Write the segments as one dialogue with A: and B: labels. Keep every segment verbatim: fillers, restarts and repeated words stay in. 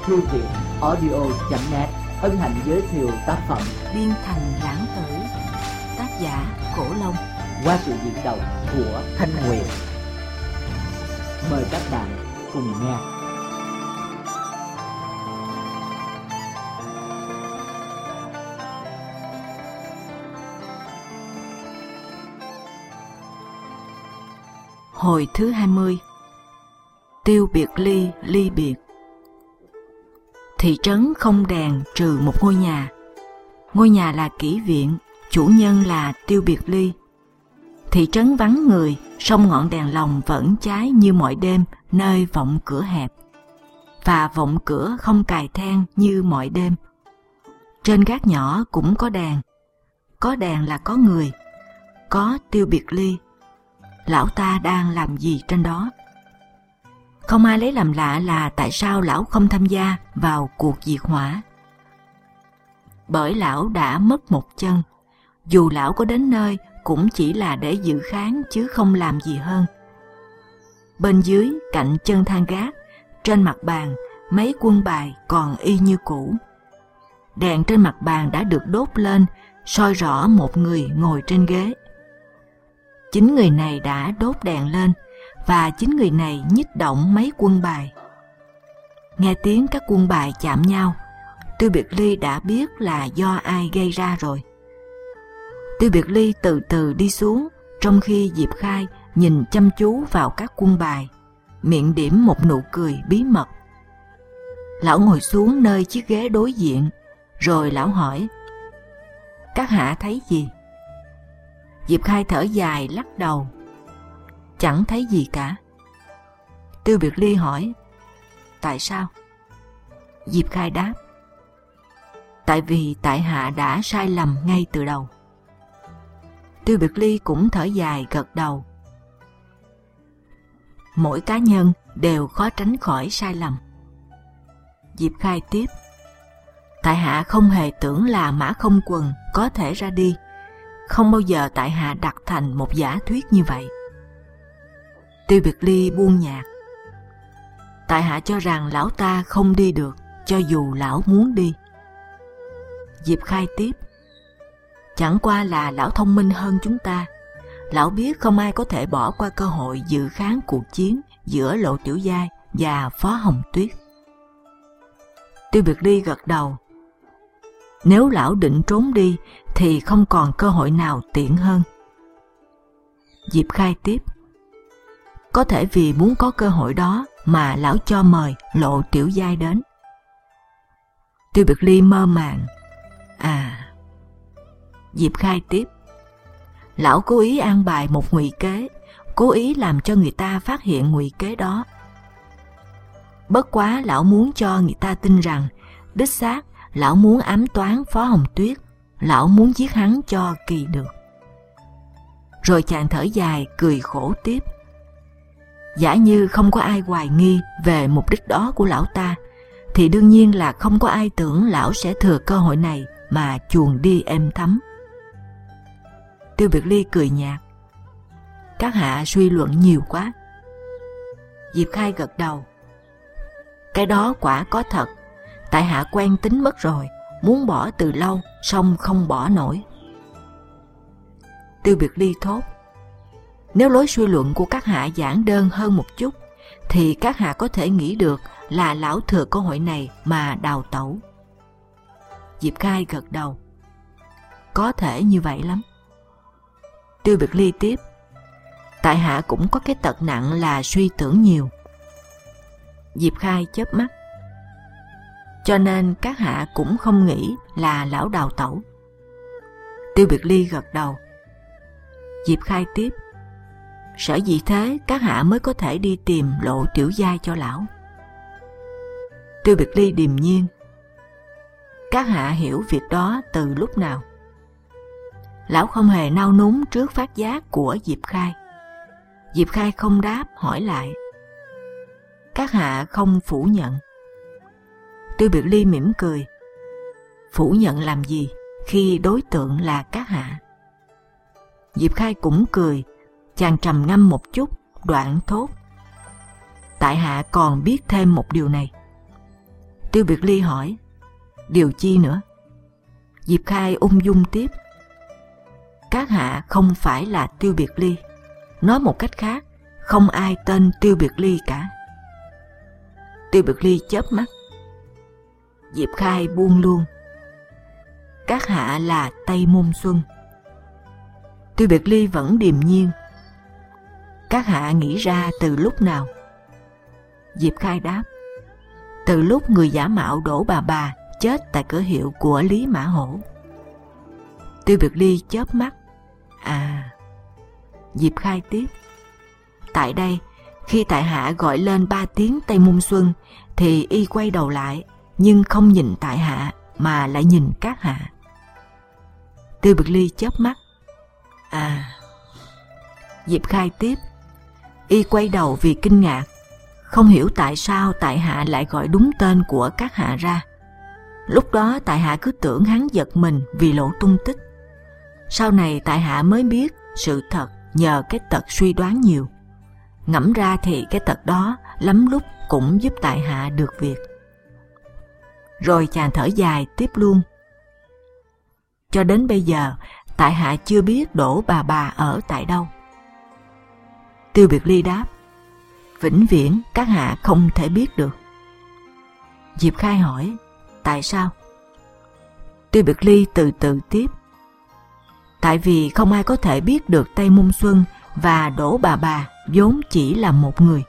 A: thư viện audio chấm net hân hạnh giới thiệu tác phẩm
B: Biên Thành Lãng Tử, tác giả Cổ Long,
A: qua sự diễn đọc của Thanh Nguyệt. Mời các bạn cùng nghe.
B: Hồi thứ hai mươi. Tiêu biệt ly, ly biệt. Thị trấn không đèn trừ một ngôi nhà. Ngôi nhà là kỹ viện, chủ nhân là Tiêu biệt ly. Thị trấn vắng người, song ngọn đèn lồng vẫn cháy như mọi đêm nơi vọng cửa hẹp. Và vọng cửa không cài then như mọi đêm. Trên gác nhỏ cũng có đèn. Có đèn là có người. Có Tiêu biệt ly. Lão ta đang làm gì trên đó? Không ai lấy làm lạ là tại sao lão không tham gia vào cuộc diệt hỏa. Bởi lão đã mất một chân. Dù lão có đến nơi cũng chỉ là để dự kháng chứ không làm gì hơn. Bên dưới, cạnh chân thang gác, trên mặt bàn, mấy quân bài còn y như cũ. Đèn trên mặt bàn đã được đốt lên, soi rõ một người ngồi trên ghế. Chính người này đã đốt đèn lên, và chính người này nhích động mấy quân bài. Nghe tiếng các quân bài chạm nhau, Tiêu biệt ly đã biết là do ai gây ra rồi. Tiêu biệt ly từ từ đi xuống, trong khi Diệp Khai nhìn chăm chú vào các quân bài, miệng điểm một nụ cười bí mật. Lão ngồi xuống nơi chiếc ghế đối diện, rồi lão hỏi: "Các hạ thấy gì?" Diệp Khai thở dài lắc đầu: "Chẳng thấy gì cả." Tiêu biệt ly hỏi: "Tại sao?" Diệp Khai đáp: "Tại vì tại hạ đã sai lầm ngay từ đầu." Tiêu biệt ly cũng thở dài gật đầu: "Mỗi cá nhân đều khó tránh khỏi sai lầm." Diệp Khai tiếp: "Tại hạ không hề tưởng là Mã Không Quần có thể ra đi. Không bao giờ tại hạ đặt thành một giả thuyết như vậy." Tiêu biệt ly buông nhạc: "Tại hạ cho rằng lão ta không đi được, cho dù lão muốn đi." Diệp Khai tiếp: "Chẳng qua là lão thông minh hơn chúng ta. Lão biết không ai có thể bỏ qua cơ hội dự kháng cuộc chiến giữa Lộ Tiểu Giai và Phó Hồng Tuyết." Tiêu biệt ly gật đầu: "Nếu lão định trốn đi thì không còn cơ hội nào tiện hơn." Diệp Khai tiếp: "Có thể vì muốn có cơ hội đó mà lão cho mời Lộ Tiểu Giai đến." Tiêu biệt ly mơ màng: "À." Diệp Khai tiếp: "Lão cố ý an bài một ngụy kế, cố ý làm cho người ta phát hiện ngụy kế đó. Bất quá lão muốn cho người ta tin rằng đích xác lão muốn ám toán Phó Hồng Tuyết, lão muốn giết hắn cho kỳ được." Rồi chàng thở dài cười khổ tiếp: "Giả như không có ai hoài nghi về mục đích đó của lão ta, thì đương nhiên là không có ai tưởng lão sẽ thừa cơ hội này mà chuồn đi êm thấm." Tiêu biệt ly cười nhạt: "Các hạ suy luận nhiều quá." Diệp Khai gật đầu: "Cái đó quả có thật. Tại hạ quen tính mất rồi, muốn bỏ từ lâu, song không bỏ nổi." Tiêu biệt ly thốt: "Nếu lối suy luận của các hạ giản đơn hơn một chút, thì các hạ có thể nghĩ được là lão thừa cơ hội này mà đào tẩu." Diệp Khai gật đầu: "Có thể như vậy lắm." Tiêu biệt ly tiếp: "Tại hạ cũng có cái tật nặng là suy tưởng nhiều." Diệp Khai chớp mắt: "Cho nên các hạ cũng không nghĩ là lão đào tẩu." Tiêu biệt ly gật đầu. Diệp Khai tiếp: "Sở dĩ thế các hạ mới có thể đi tìm Lộ Tiểu Giai cho lão." Tiêu biệt ly điềm nhiên: "Các hạ hiểu việc đó từ lúc nào?" Lão không hề nao núng trước phát giác của Diệp Khai. Diệp Khai không đáp, hỏi lại: "Các hạ không phủ nhận?" Tiêu biệt ly mỉm cười: "Phủ nhận làm gì khi đối tượng là các hạ?" Diệp Khai cũng cười, chàng trầm ngâm một chút, đoạn thốt: "Tại hạ còn biết thêm một điều này." Tiêu Biệt Ly hỏi: điều chi nữa? Diệp Khai ung dung tiếp: các hạ không phải là Tiêu Biệt Ly. Nói một cách khác, không ai tên Tiêu Biệt Ly cả. Tiêu Biệt Ly chớp mắt. Diệp Khai buông luôn: các hạ là Tây Môn Xuân. Tiêu Biệt Ly vẫn điềm nhiên: các hạ nghĩ ra từ lúc nào? Diệp Khai đáp: từ lúc người giả mạo Đỗ Bà Bà chết tại cửa hiệu của Lý Mã Hổ. Tiêu Biệt Ly chớp mắt: à. Diệp Khai tiếp: tại đây, khi tại hạ gọi lên ba tiếng Tây Môn Xuân, thì y quay đầu lại, nhưng không nhìn tại hạ mà lại nhìn các hạ. Tiêu Biệt Ly chớp mắt: à. Diệp Khai tiếp: y quay đầu vì kinh ngạc, không hiểu tại sao tại hạ lại gọi đúng tên của các hạ ra. Lúc đó tại hạ cứ tưởng hắn giật mình vì lộ tung tích. Sau này tại hạ mới biết sự thật nhờ cái tật suy đoán nhiều. Ngẫm ra thì cái tật đó lắm lúc cũng giúp tại hạ được việc. Rồi chàng thở dài tiếp luôn: cho đến bây giờ tại hạ chưa biết Đỗ Bà Bà ở tại đâu. Tiêu Biệt Ly đáp: vĩnh viễn các hạ không thể biết được. Diệp Khai hỏi: tại sao? Tiêu Biệt Ly từ từ tiếp: tại vì không ai có thể biết được Tây Môn Xuân và Đỗ Bà Bà vốn chỉ là một người.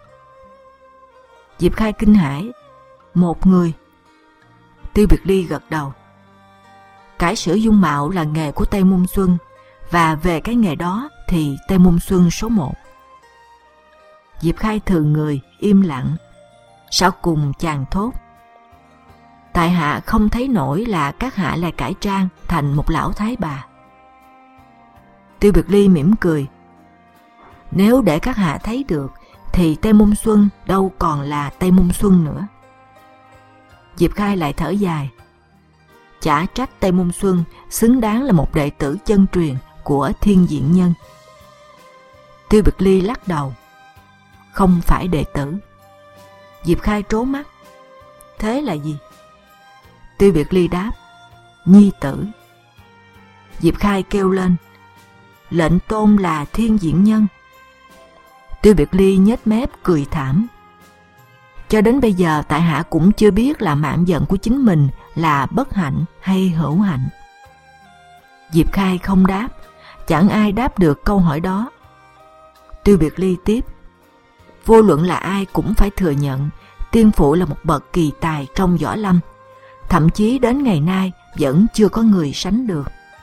B: Diệp Khai kinh hãi: một người? Tiêu Biệt Ly gật đầu: cải sửa dung mạo là nghề của Tây Môn Xuân, và về cái nghề đó thì Tây Môn Xuân số một. Diệp Khai thường người im lặng. Sau cùng chàng thốt: tại hạ không thấy nổi là các hạ lại cải trang thành một lão thái bà. Tiêu Biệt Ly mỉm cười: nếu để các hạ thấy được thì Tây Môn Xuân đâu còn là Tây Môn Xuân nữa. Diệp Khai lại thở dài: chả trách Tây Môn Xuân xứng đáng là một đệ tử chân truyền của Thiên Diện Nhân. Tiêu Biệt Ly lắc đầu: không phải đệ tử. Diệp Khai trố mắt: thế là gì? Tiêu Biệt Ly đáp: nhi tử. Diệp Khai kêu lên: lệnh tôn là Thiên Diện Nhân. Tiêu Biệt Ly nhếch mép cười thảm: cho đến bây giờ tại hạ cũng chưa biết là mạng giận của chính mình là bất hạnh hay hữu hạnh. Diệp Khai không đáp, chẳng ai đáp được câu hỏi đó. Tiêu Biệt Ly tiếp: vô luận là ai cũng phải thừa nhận tiên phụ là một bậc kỳ tài trong võ lâm, thậm chí đến ngày nay vẫn chưa có người sánh được.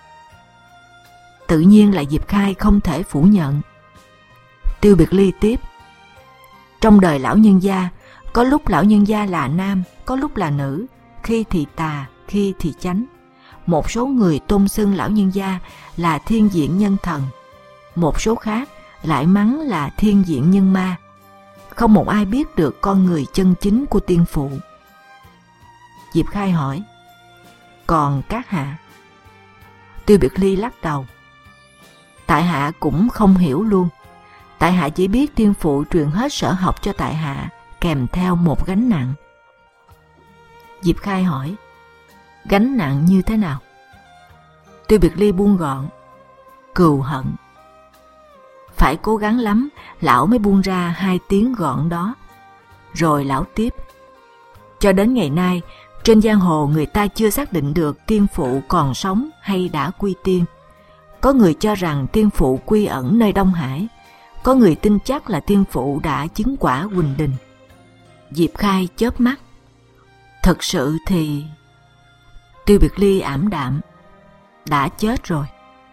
B: Tự nhiên là Diệp Khai không thể phủ nhận. Tiêu Biệt Ly tiếp: trong đời lão nhân gia, có lúc lão nhân gia là nam, có lúc là nữ, khi thì tà, khi thì chánh. Một số người tôn xưng lão nhân gia là Thiên Diện Nhân Thần, một số khác lại mắng là Thiên Diện Nhân Ma. Không một ai biết được con người chân chính của tiên phụ. Diệp Khai hỏi: còn các hạ? Tiêu Biệt Ly lắc đầu: tại hạ cũng không hiểu luôn. Tại hạ chỉ biết tiên phụ truyền hết sở học cho tại hạ, kèm theo một gánh nặng. Diệp Khai hỏi: gánh nặng như thế nào? Tiêu Biệt Ly buông gọn: cừu hận. Phải cố gắng lắm lão mới buông ra hai tiếng gọn đó. Rồi lão tiếp: cho đến ngày nay, trên giang hồ người ta chưa xác định được tiên phụ còn sống hay đã quy tiên. Có người cho rằng tiên phụ quy ẩn nơi Đông Hải, có người tin chắc là tiên phụ đã chứng quả Huỳnh Đình. Diệp Khai chớp mắt: thật sự thì... Tiêu Biệt Ly ảm đạm: đã chết rồi.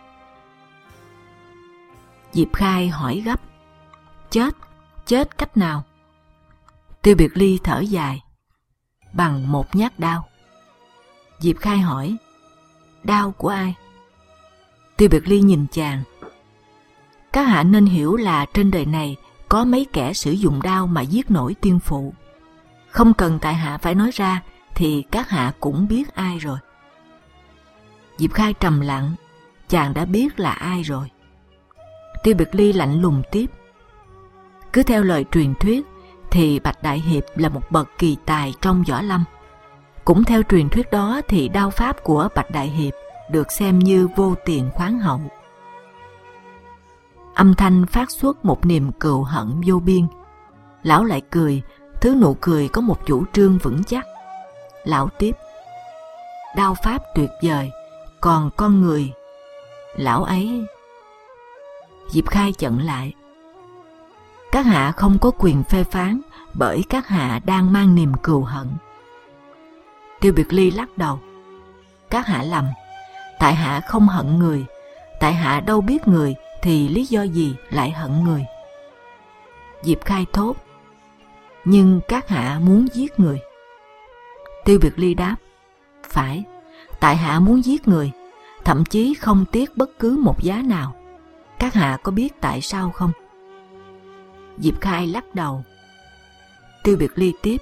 B: Diệp Khai hỏi gấp: chết? Chết cách nào? Tiêu Biệt Ly thở dài: bằng một nhát đao. Diệp Khai hỏi: đao của ai? Tiêu Biệt Ly nhìn chàng: các hạ nên hiểu là trên đời này có mấy kẻ sử dụng đao mà giết nổi tiên phụ. Không cần tại hạ phải nói ra thì các hạ cũng biết ai rồi. Diệp Khai trầm lặng: chàng đã biết là ai rồi. Tiêu Biệt Ly lạnh lùng tiếp: cứ theo lời truyền thuyết thì Bạch Đại Hiệp là một bậc kỳ tài trong võ lâm. Cũng theo truyền thuyết đó thì đao pháp của Bạch Đại Hiệp được xem như vô tiền khoáng hậu. Âm thanh phát xuất một niềm cừu hận vô biên. Lão lại cười, thứ nụ cười có một chủ trương vững chắc. Lão tiếp: đao pháp tuyệt vời, còn con người, lão ấy... Diệp Khai chận lại: các hạ không có quyền phê phán, bởi các hạ đang mang niềm cừu hận. Tiêu Biệt Ly lắc đầu: các hạ lầm, tại hạ không hận người, tại hạ đâu biết người thì lý do gì lại hận người. Diệp Khai thốt: nhưng các hạ muốn giết người. Tiêu Biệt Ly đáp: phải, tại hạ muốn giết người, thậm chí không tiếc bất cứ một giá nào. Các hạ có biết tại sao không? Diệp Khai lắc đầu. Tiêu Biệt Ly tiếp: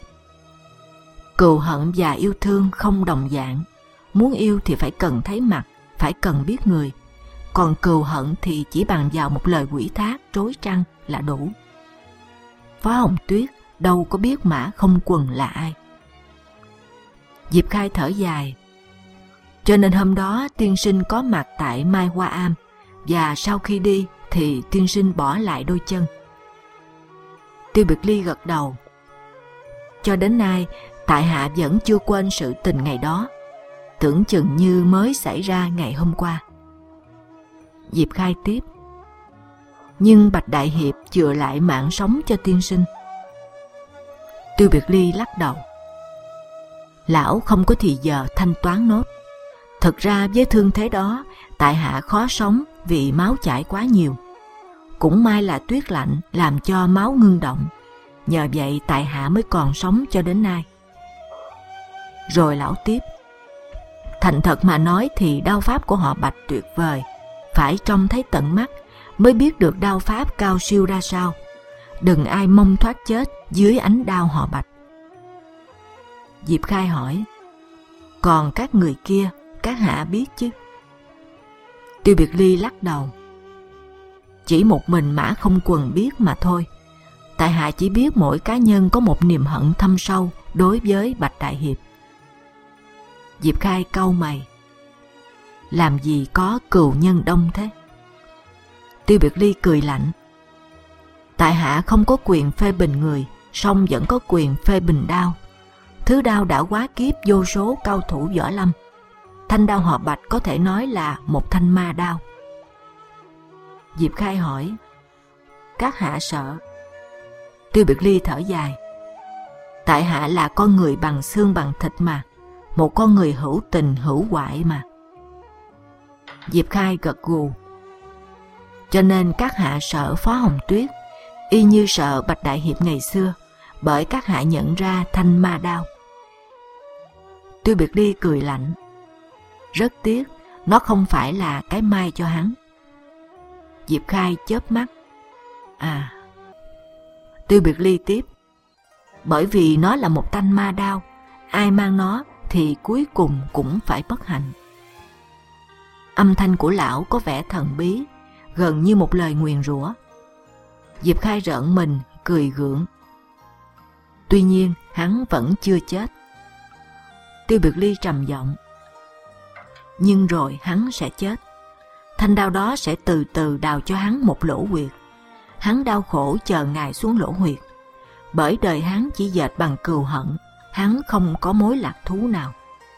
B: cừu hận và yêu thương không đồng dạng. Muốn yêu thì phải cần thấy mặt, phải cần biết người. Còn cừu hận thì chỉ bằng vào một lời quỷ thác trối trăng là đủ. Phó Hồng Tuyết đâu có biết Mã Không Quần là ai. Diệp Khai thở dài: cho nên hôm đó tiên sinh có mặt tại Mai Hoa Am, và sau khi đi thì tiên sinh bỏ lại đôi chân. Tiêu Biệt Ly gật đầu: cho đến nay tại hạ vẫn chưa quên sự tình ngày đó, tưởng chừng như mới xảy ra ngày hôm qua. Diệp Khai tiếp: nhưng Bạch Đại Hiệp chừa lại mạng sống cho tiên sinh. Tiêu Biệt Ly lắc đầu: lão không có thì giờ thanh toán nốt. Thật ra với thương thế đó, tại hạ khó sống vì máu chảy quá nhiều. Cũng may là tuyết lạnh làm cho máu ngưng động, nhờ vậy tại hạ mới còn sống cho đến nay. Rồi lão tiếp: thành thật mà nói thì đao pháp của họ Bạch tuyệt vời, phải trông thấy tận mắt mới biết được đao pháp cao siêu ra sao. Đừng ai mong thoát chết dưới ánh đao họ Bạch. Diệp Khai hỏi: còn các người kia, các hạ biết chứ? Tiêu Biệt Ly lắc đầu: chỉ một mình Mã Không Quần biết mà thôi. Tại hạ chỉ biết mỗi cá nhân có một niềm hận thâm sâu đối với Bạch Đại Hiệp. Diệp Khai cau mày: làm gì có cừu nhân đông thế? Tiêu Biệt Ly cười lạnh: tại hạ không có quyền phê bình người, song vẫn có quyền phê bình đao. Thứ đao đã quá kiếp vô số cao thủ võ lâm. Thanh đao họ Bạch có thể nói là một thanh ma đao. Diệp Khai hỏi: các hạ sợ? Tiêu Biệt Ly thở dài: tại hạ là con người bằng xương bằng thịt mà, một con người hữu tình hữu hoại mà. Diệp Khai gật gù: cho nên các hạ sợ Phó Hồng Tuyết, y như sợ Bạch Đại Hiệp ngày xưa, bởi các hạ nhận ra thanh ma đao. Tiêu Biệt Ly cười lạnh: rất tiếc, nó không phải là cái mai cho hắn. Diệp Khai chớp mắt: à. Tiêu Biệt Ly tiếp: bởi vì nó là một thanh ma đao, ai mang nó thì cuối cùng cũng phải bất hạnh. Âm thanh của lão có vẻ thần bí, gần như một lời nguyền rủa. Diệp Khai rợn mình, cười gượng. Tuy nhiên hắn vẫn chưa chết. Tiêu Biệt Ly trầm giọng: nhưng rồi hắn sẽ chết. Thanh đao đó sẽ từ từ đào cho hắn một lỗ huyệt. Hắn đau khổ chờ ngài xuống lỗ huyệt. Bởi đời hắn chỉ dệt bằng cừu hận, hắn không có mối lạc thú nào.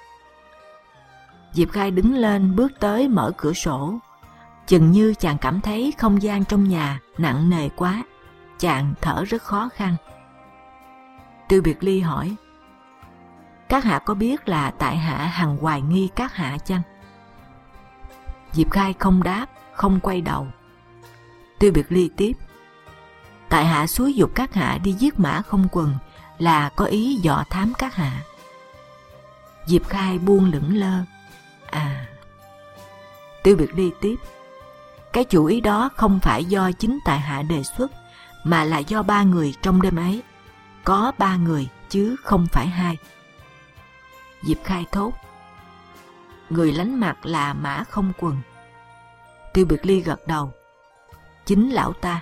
B: Diệp Khai đứng lên bước tới mở cửa sổ. Chừng như chàng cảm thấy không gian trong nhà nặng nề quá, chàng thở rất khó khăn. Tiêu Biệt Ly hỏi: các hạ có biết là tại hạ hằng hoài nghi các hạ chăng? Diệp Khai không đáp, không quay đầu. Tiêu Biệt Ly tiếp: tại hạ xúi giục các hạ đi giết Mã Không Quần là có ý dò thám các hạ. Diệp Khai buông lững lơ: à. Tiêu Biệt Ly tiếp: cái chủ ý đó không phải do chính tại hạ đề xuất, mà là do ba người trong đêm ấy. Có ba người chứ không phải hai. Diệp Khai thốt: người lánh mặt là Mã Không Quần. Tiêu Biệt Ly gật đầu: chính lão ta.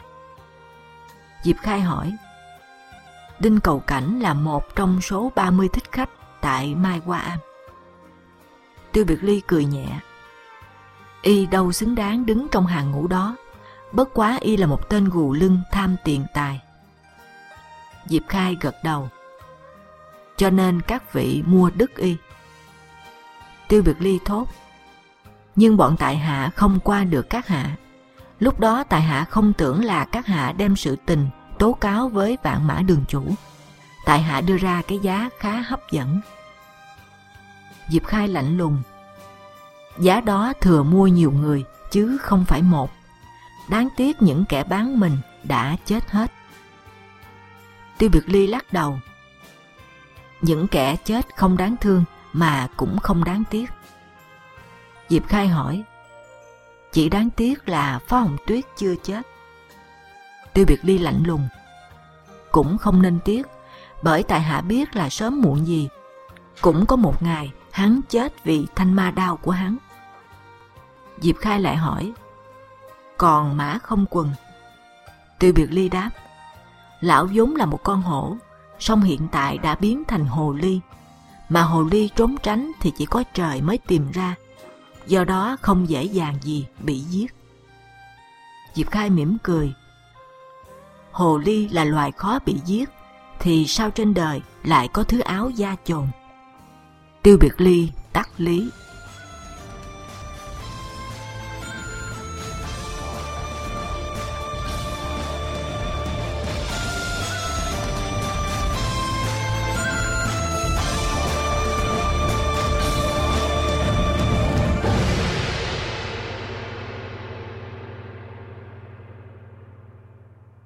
B: Diệp Khai hỏi: Đinh Cầu Cảnh là một trong số ba mươi thích khách, tại Mai Hoa Am. Tiêu Biệt Ly cười nhẹ. Y đâu xứng đáng đứng trong hàng ngũ đó, bất quá y là một tên gù lưng tham tiền tài. Diệp Khai gật đầu. Cho nên các vị mua đứt y. Tiêu Biệt Ly thốt. Nhưng bọn tại hạ không qua được các hạ. Lúc đó tại hạ không tưởng là các hạ đem sự tình tố cáo với Vạn Mã đường chủ. Tại hạ đưa ra cái giá khá hấp dẫn. Diệp Khai lạnh lùng. Giá đó thừa mua nhiều người chứ không phải một. Đáng tiếc những kẻ bán mình đã chết hết. Tiêu Biệt Ly lắc đầu. Những kẻ chết không đáng thương mà cũng không đáng tiếc. Diệp Khai hỏi. Chỉ đáng tiếc là Phó Hồng Tuyết chưa chết. Tiêu Biệt Ly lạnh lùng. Cũng không nên tiếc, bởi tại hạ biết là sớm muộn gì cũng có một ngày hắn chết vì thanh ma đao của hắn. Diệp Khai lại hỏi. Còn Mã Không Quần? Tiêu Biệt Ly đáp. Lão vốn là một con hổ, song hiện tại đã biến thành hồ ly, mà hồ ly trốn tránh thì chỉ có trời mới tìm ra, do đó không dễ dàng gì bị giết. Diệp Khai mỉm cười. Hồ ly là loài khó bị giết, thì sao trên đời lại có thứ áo da chồn? Tiêu Biệt Ly tắt lý.